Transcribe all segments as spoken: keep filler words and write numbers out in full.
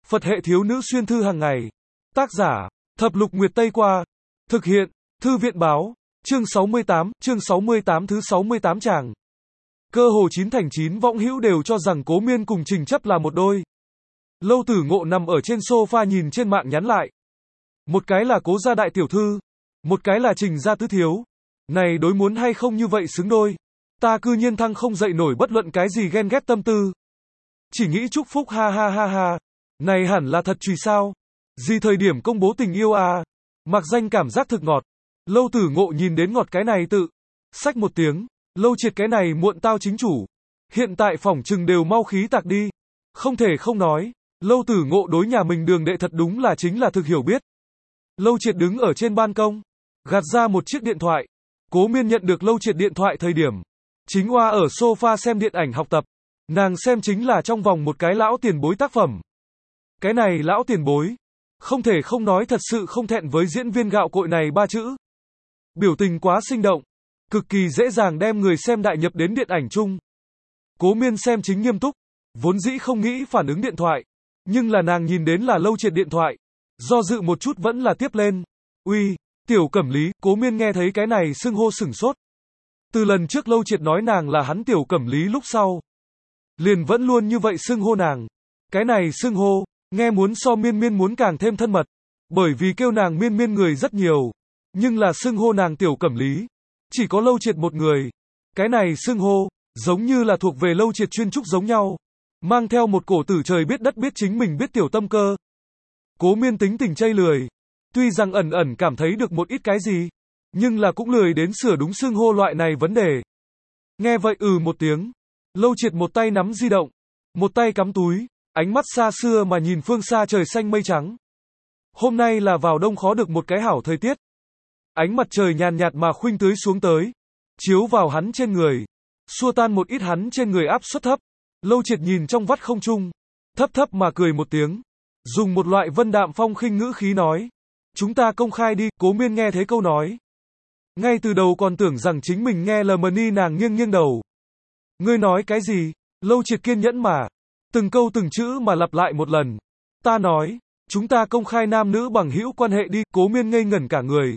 Phật hệ thiếu nữ xuyên thư hàng ngày. Tác giả, Thập Lục Nguyệt Tây Qua. Thực hiện, Thư viện báo. Chương sáu mươi tám, chương sáu mươi tám thứ sáu mươi tám tràng. Cơ hồ chín thành chín võng hữu đều cho rằng Cố Miên cùng Trình Chấp là một đôi. Lâu Tử Ngộ nằm ở trên sofa nhìn trên mạng nhắn lại. Một cái là Cố gia đại tiểu thư, một cái là Trình gia tứ thiếu. Này đối muốn hay không như vậy xứng đôi. Ta cư nhiên thăng không dậy nổi bất luận cái gì ghen ghét tâm tư. Chỉ nghĩ chúc phúc ha ha ha ha. Này hẳn là thật trùy sao? Gì thời điểm công bố tình yêu à? Mặc danh cảm giác thực ngọt. Lâu Tử Ngộ nhìn đến ngọt cái này tự. Xách một tiếng. Lâu Triệt cái này muộn tao chính chủ. Hiện tại phỏng chừng đều mau khí tạc đi. Không thể không nói. Lâu Tử Ngộ đối nhà mình đường đệ thật đúng là chính là thực hiểu biết. Lâu Triệt đứng ở trên ban công. Gạt ra một chiếc điện thoại. Cố Miên nhận được Lâu Triệt điện thoại thời điểm. Chính oa ở sofa xem điện ảnh học tập. Nàng xem chính là trong vòng một cái lão tiền bối tác phẩm. Cái này lão tiền bối. Không thể không nói thật sự không thẹn với diễn viên gạo cội này ba chữ. Biểu tình quá sinh động. Cực kỳ dễ dàng đem người xem đại nhập đến điện ảnh chung. Cố Miên xem chính nghiêm túc. Vốn dĩ không nghĩ phản ứng điện thoại. Nhưng là nàng nhìn đến là Lâu Triệt điện thoại. Do dự một chút vẫn là tiếp lên. Uy, Tiểu Cẩm Lý. Cố Miên nghe thấy cái này xưng hô sửng sốt. Từ lần trước Lâu Triệt nói nàng là hắn Tiểu Cẩm Lý lúc sau. Liền vẫn luôn như vậy xưng hô nàng. Cái này xưng hô, nghe muốn so Miên Miên muốn càng thêm thân mật. Bởi vì kêu nàng Miên Miên người rất nhiều. Nhưng là xưng hô nàng Tiểu Cẩm Lý. Chỉ có Lâu Triệt một người. Cái này xưng hô, giống như là thuộc về Lâu Triệt chuyên trúc giống nhau. Mang theo một cổ tử trời biết đất biết chính mình biết tiểu tâm cơ. Cố Miên tính tình chây lười. Tuy rằng ẩn ẩn cảm thấy được một ít cái gì. Nhưng là cũng lười đến sửa đúng xưng hô loại này vấn đề. Nghe vậy ừ một tiếng. Lâu Triệt một tay nắm di động. Một tay cắm túi. Ánh mắt xa xưa mà nhìn phương xa trời xanh mây trắng. Hôm nay là vào đông khó được một cái hảo thời tiết. Ánh mặt trời nhàn nhạt mà khuynh tưới xuống tới. Chiếu vào hắn trên người. Xua tan một ít hắn trên người áp suất thấp. Lâu Triệt nhìn trong vắt không trung. Thấp thấp mà cười một tiếng. Dùng một loại vân đạm phong khinh ngữ khí nói. Chúng ta công khai đi. Cố Miên nghe thấy câu nói. Ngay từ đầu còn tưởng rằng chính mình nghe lờ mờ ni, nàng nghiêng nghiêng đầu. Ngươi nói cái gì? Lâu Triệt kiên nhẫn mà. Từng câu từng chữ mà lặp lại một lần. Ta nói. Chúng ta công khai nam nữ bằng hữu quan hệ đi. Cố Miên ngây ngẩn cả người.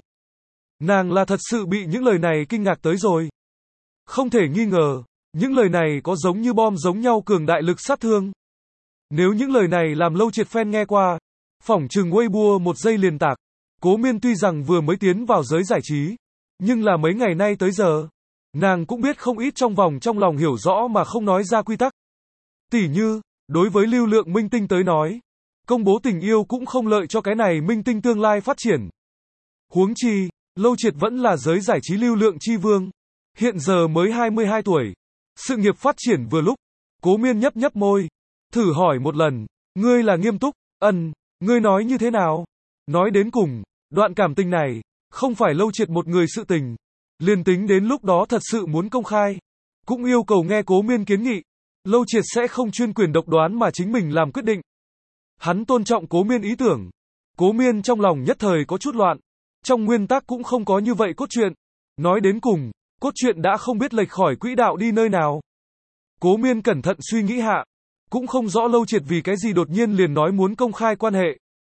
Nàng là thật sự bị những lời này kinh ngạc tới rồi. Không thể nghi ngờ. Những lời này có giống như bom giống nhau cường đại lực sát thương. Nếu những lời này làm Lâu Triệt fan nghe qua. Phỏng chừng Weibo một giây liền tạc. Cố Miên tuy rằng vừa mới tiến vào giới giải trí. Nhưng là mấy ngày nay tới giờ. Nàng cũng biết không ít trong vòng trong lòng hiểu rõ mà không nói ra quy tắc. Tỉ như, đối với lưu lượng minh tinh tới nói. Công bố tình yêu cũng không lợi cho cái này minh tinh tương lai phát triển. Huống chi, Lâu Triệt vẫn là giới giải trí lưu lượng chi vương. Hiện giờ mới hai mươi hai tuổi. Sự nghiệp phát triển vừa lúc. Cố Miên nhấp nhấp môi. Thử hỏi một lần. Ngươi là nghiêm túc. Ân, ngươi nói như thế nào? Nói đến cùng, đoạn cảm tình này, không phải Lâu Triệt một người sự tình. Liền tính đến lúc đó thật sự muốn công khai. Cũng yêu cầu nghe Cố Miên kiến nghị. Lâu Triệt sẽ không chuyên quyền độc đoán mà chính mình làm quyết định. Hắn tôn trọng Cố Miên ý tưởng. Cố Miên trong lòng nhất thời có chút loạn. Trong nguyên tắc cũng không có như vậy cốt truyện. Nói đến cùng, cốt truyện đã không biết lệch khỏi quỹ đạo đi nơi nào. Cố Miên cẩn thận suy nghĩ hạ. Cũng không rõ Lâu Triệt vì cái gì đột nhiên liền nói muốn công khai quan hệ.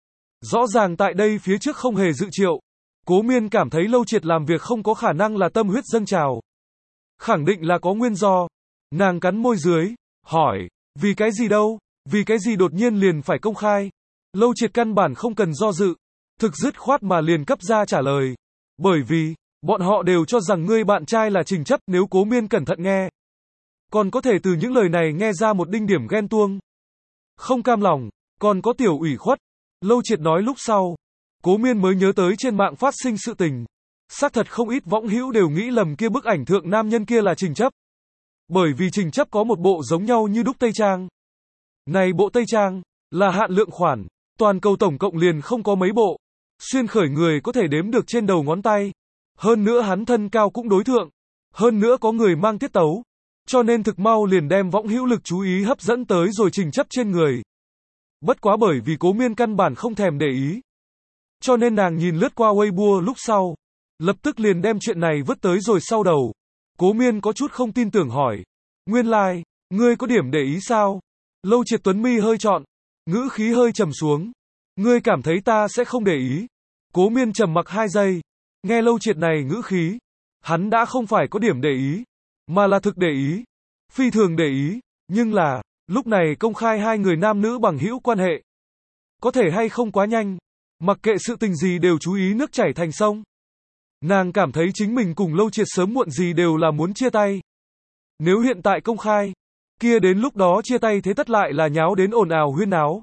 Rõ ràng tại đây phía trước không hề dự triệu. Cố Miên cảm thấy Lâu Triệt làm việc không có khả năng là tâm huyết dâng trào. Khẳng định là có nguyên do. Nàng cắn môi dưới, hỏi, vì cái gì đâu, vì cái gì đột nhiên liền phải công khai. Lâu Triệt căn bản không cần do dự. Thực dứt khoát mà liền cấp ra trả lời. Bởi vì, bọn họ đều cho rằng ngươi bạn trai là Trình Chấp. Nếu Cố Miên cẩn thận nghe. Còn có thể từ những lời này nghe ra một đinh điểm ghen tuông. Không cam lòng, còn có tiểu ủy khuất. Lâu Triệt nói lúc sau. Cố Miên mới nhớ tới trên mạng phát sinh sự tình. Xác thật không ít võng hữu đều nghĩ lầm kia bức ảnh thượng nam nhân kia là Trình Chấp. Bởi vì Trình Chấp có một bộ giống nhau như đúc Tây Trang. Này bộ Tây Trang, là hạn lượng khoản. Toàn cầu tổng cộng liền không có mấy bộ. Xuyên khởi người có thể đếm được trên đầu ngón tay. Hơn nữa hắn thân cao cũng đối thượng. Hơn nữa có người mang tiết tấu. Cho nên thực mau liền đem võng hữu lực chú ý hấp dẫn tới rồi Trình Chấp trên người. Bất quá bởi vì Cố Miên căn bản không thèm để ý. Cho nên nàng nhìn lướt qua Weibo lúc sau. Lập tức liền đem chuyện này vứt tới rồi sau đầu. Cố Miên có chút không tin tưởng hỏi. Nguyên lai, like, ngươi có điểm để ý sao? Lâu Triệt tuấn mi hơi trọn. ngữ khí hơi trầm xuống. Ngươi cảm thấy ta sẽ không để ý. Cố Miên trầm mặc hai giây. Nghe Lâu Triệt này ngữ khí. Hắn đã không phải có điểm để ý. Mà là thực để ý. Phi thường để ý. Nhưng là, lúc này công khai hai người nam nữ bằng hữu quan hệ. Có thể hay không quá nhanh. Mặc kệ sự tình gì đều chú ý nước chảy thành sông. Nàng cảm thấy chính mình cùng Lâu Triệt sớm muộn gì đều là muốn chia tay. Nếu hiện tại công khai, kia đến lúc đó chia tay thế tất lại là nháo đến ồn ào huyên náo.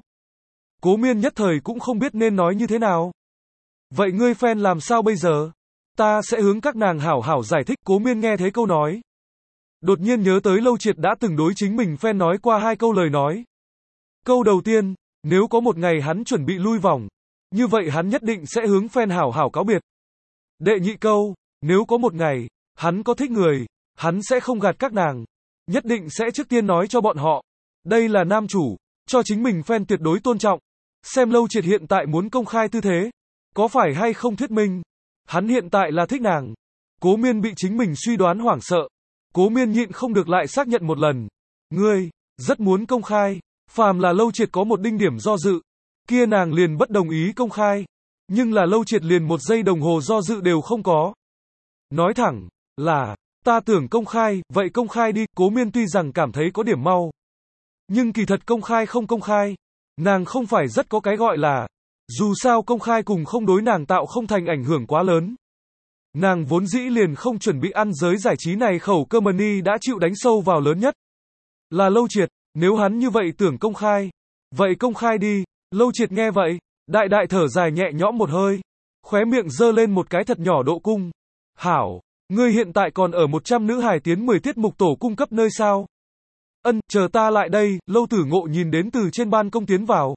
Cố Miên nhất thời cũng không biết nên nói như thế nào. Vậy ngươi fan làm sao bây giờ? Ta sẽ hướng các nàng hảo hảo giải thích. Cố Miên nghe thấy câu nói. Đột nhiên nhớ tới Lâu Triệt đã từng đối chính mình fan nói qua hai câu lời nói. Câu đầu tiên, nếu có một ngày hắn chuẩn bị lui vòng, như vậy hắn nhất định sẽ hướng fan hảo hảo cáo biệt. Đệ nhị câu, nếu có một ngày, hắn có thích người, hắn sẽ không gạt các nàng, nhất định sẽ trước tiên nói cho bọn họ. Đây là nam chủ, cho chính mình fan tuyệt đối tôn trọng. Xem Lâu Triệt hiện tại muốn công khai tư thế, có phải hay không thuyết minh, hắn hiện tại là thích nàng. Cố Miên bị chính mình suy đoán hoảng sợ. Cố Miên nhịn không được lại xác nhận một lần. Ngươi, rất muốn công khai, phàm là Lâu Triệt có một đinh điểm do dự, kia nàng liền bất đồng ý công khai. Nhưng là Lâu Triệt liền một giây đồng hồ do dự đều không có. Nói thẳng, là, ta tưởng công khai, vậy công khai đi. Cố Miên tuy rằng cảm thấy có điểm mau. Nhưng kỳ thật công khai không công khai, nàng không phải rất có cái gọi là, dù sao công khai cùng không đối nàng tạo không thành ảnh hưởng quá lớn. Nàng vốn dĩ liền không chuẩn bị ăn giới giải trí này khẩu cơ money đã chịu đánh sâu vào lớn nhất. Là Lâu Triệt, nếu hắn như vậy tưởng công khai, vậy công khai đi. Lâu Triệt nghe vậy, đại đại thở dài nhẹ nhõm một hơi, khóe miệng giơ lên một cái thật nhỏ độ cung. Hảo, ngươi hiện tại còn ở một trăm nữ hài tiến mười tiết mục tổ cung cấp nơi sao? Ân, chờ ta lại đây. Lâu Tử Ngộ nhìn đến từ trên ban công tiến vào.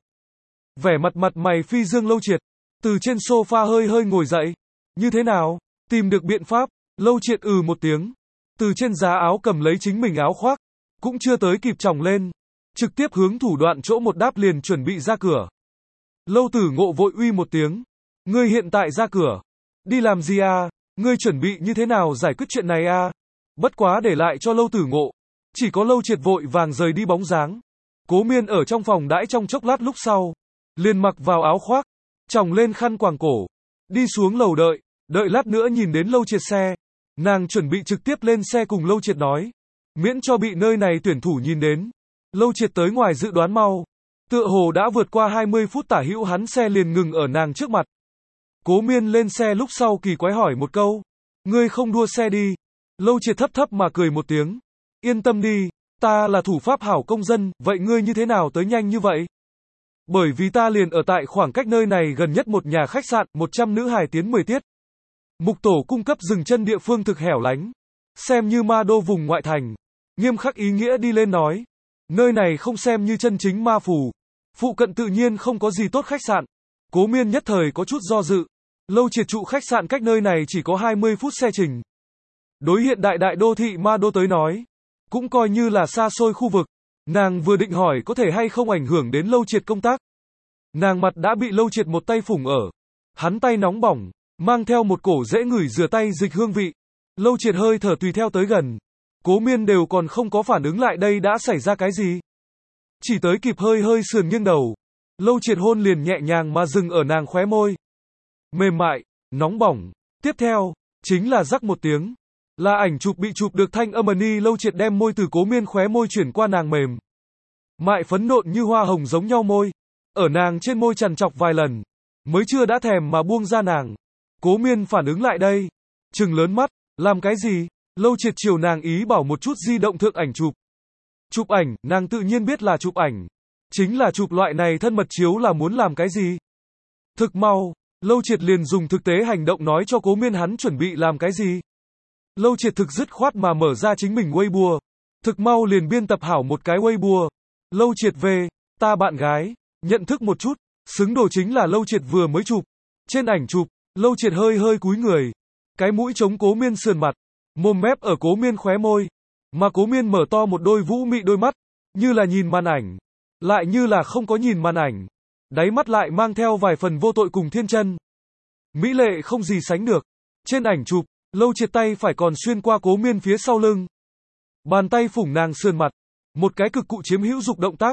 Vẻ mặt mặt mày phi dương Lâu Triệt, từ trên sofa hơi hơi ngồi dậy. Như thế nào? Tìm được biện pháp. Lâu Triệt ừ một tiếng, từ trên giá áo cầm lấy chính mình áo khoác, cũng chưa tới kịp chồng lên, trực tiếp hướng thủ đoạn chỗ một đáp liền chuẩn bị ra cửa. Lâu Tử Ngộ vội uy một tiếng. Ngươi hiện tại ra cửa. Đi làm gì à? Ngươi chuẩn bị như thế nào giải quyết chuyện này à? Bất quá để lại cho Lâu Tử Ngộ, chỉ có Lâu Triệt vội vàng rời đi bóng dáng. Cố Miên ở trong phòng đãi trong chốc lát lúc sau, liền mặc vào áo khoác, chồng lên khăn quàng cổ, đi xuống lầu đợi, đợi lát nữa nhìn đến Lâu Triệt xe, nàng chuẩn bị trực tiếp lên xe cùng Lâu Triệt nói, miễn cho bị nơi này tuyển thủ nhìn đến. Lâu Triệt tới ngoài dự đoán mau, tựa hồ đã vượt qua hai mươi phút tả hữu hắn xe liền ngừng ở nàng trước mặt. Cố Miên lên xe lúc sau kỳ quái hỏi một câu, ngươi không đua xe đi? Lâu Triệt thấp thấp mà cười một tiếng, yên tâm đi, ta là thủ pháp hảo công dân, vậy ngươi như thế nào tới nhanh như vậy? Bởi vì ta liền ở tại khoảng cách nơi này gần nhất một nhà khách sạn, một trăm nữ hài tiến mười tiết. Mục tổ cung cấp dừng chân địa phương thực hẻo lánh, xem như ma đô vùng ngoại thành. Nghiêm khắc ý nghĩa đi lên nói, nơi này không xem như chân chính ma phủ, phụ cận tự nhiên không có gì tốt khách sạn. Cố Miên nhất thời có chút do dự. Lâu Triệt trụ khách sạn cách nơi này chỉ có hai mươi phút xe trình. Đối hiện đại đại đô thị ma đô tới nói, cũng coi như là xa xôi khu vực. Nàng vừa định hỏi có thể hay không ảnh hưởng đến Lâu Triệt công tác. Nàng mặt đã bị Lâu Triệt một tay phủng ở. Hắn tay nóng bỏng, mang theo một cổ dễ ngửi rửa tay dịch hương vị. Lâu Triệt hơi thở tùy theo tới gần. Cố Miên đều còn không có phản ứng lại đây đã xảy ra cái gì. Chỉ tới kịp hơi hơi sườn nghiêng đầu. Lâu Triệt hôn liền nhẹ nhàng mà dừng ở nàng khóe môi. Mềm mại, nóng bỏng. Tiếp theo, chính là rắc một tiếng. Là ảnh chụp bị chụp được thanh âm ni. Lâu Triệt đem môi từ Cố Miên khóe môi chuyển qua nàng mềm mại phấn nộn như hoa hồng giống nhau môi. Ở nàng trên môi chằn chọc vài lần, mới chưa đã thèm mà buông ra nàng. Cố Miên phản ứng lại đây, trừng lớn mắt, làm cái gì? Lâu Triệt chiều nàng ý bảo một chút di động thượng ảnh chụp. Chụp ảnh, nàng tự nhiên biết là chụp ảnh. Chính là chụp loại này thân mật chiếu là muốn làm cái gì? Thực mau, Lâu Triệt liền dùng thực tế hành động nói cho Cố Miên hắn chuẩn bị làm cái gì. Lâu Triệt thực dứt khoát mà mở ra chính mình Weibo. Thực mau liền biên tập hảo một cái Weibo. Lâu Triệt về, ta bạn gái, nhận thức một chút, xứng đồ chính là Lâu Triệt vừa mới chụp. Trên ảnh chụp, Lâu Triệt hơi hơi cúi người, cái mũi chống Cố Miên sườn mặt, mồm mép ở Cố Miên khóe môi, mà Cố Miên mở to một đôi vũ mị đôi mắt, như là nhìn màn ảnh, lại như là không có nhìn màn ảnh, đáy mắt lại mang theo vài phần vô tội cùng thiên chân. Mỹ lệ không gì sánh được. Trên ảnh chụp, Lâu Triệt tay phải còn xuyên qua Cố Miên phía sau lưng, bàn tay phủng nàng sườn mặt, một cái cực cụ chiếm hữu dục động tác.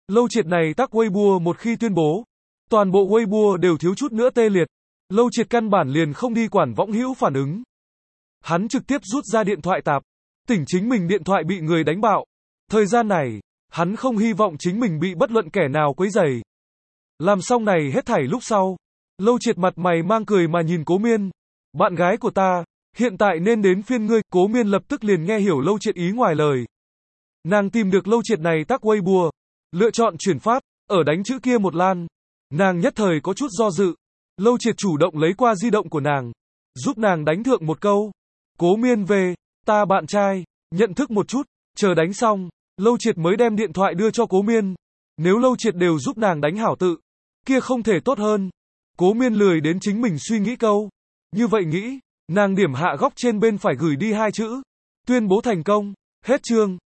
Lâu Triệt này tắc Weibo một khi tuyên bố, toàn bộ Weibo đều thiếu chút nữa tê liệt. Lâu Triệt căn bản liền không đi quản võng hữu phản ứng. Hắn trực tiếp rút ra điện thoại tạp, tỉnh chính mình điện thoại bị người đánh bạo. Thời gian này, hắn không hy vọng chính mình bị bất luận kẻ nào quấy rầy. Làm xong này hết thảy lúc sau, Lâu Triệt mặt mày mang cười mà nhìn Cố Miên. Bạn gái của ta, hiện tại nên đến phiên ngươi. Cố Miên lập tức liền nghe hiểu Lâu Triệt ý ngoài lời. Nàng tìm được Lâu Triệt này tắc Weibo, lựa chọn chuyển phát, ở đánh chữ kia một lan. Nàng nhất thời có chút do dự. Lâu Triệt chủ động lấy qua di động của nàng, giúp nàng đánh thượng một câu. Cố Miên về, ta bạn trai, nhận thức một chút, chờ đánh xong, Lâu Triệt mới đem điện thoại đưa cho Cố Miên. Nếu Lâu Triệt đều giúp nàng đánh hảo tự, kia không thể tốt hơn. Cố Miên lười đến chính mình suy nghĩ câu. Như vậy nghĩ, nàng điểm hạ góc trên bên phải gửi đi hai chữ. Tuyên bố thành công, hết chương.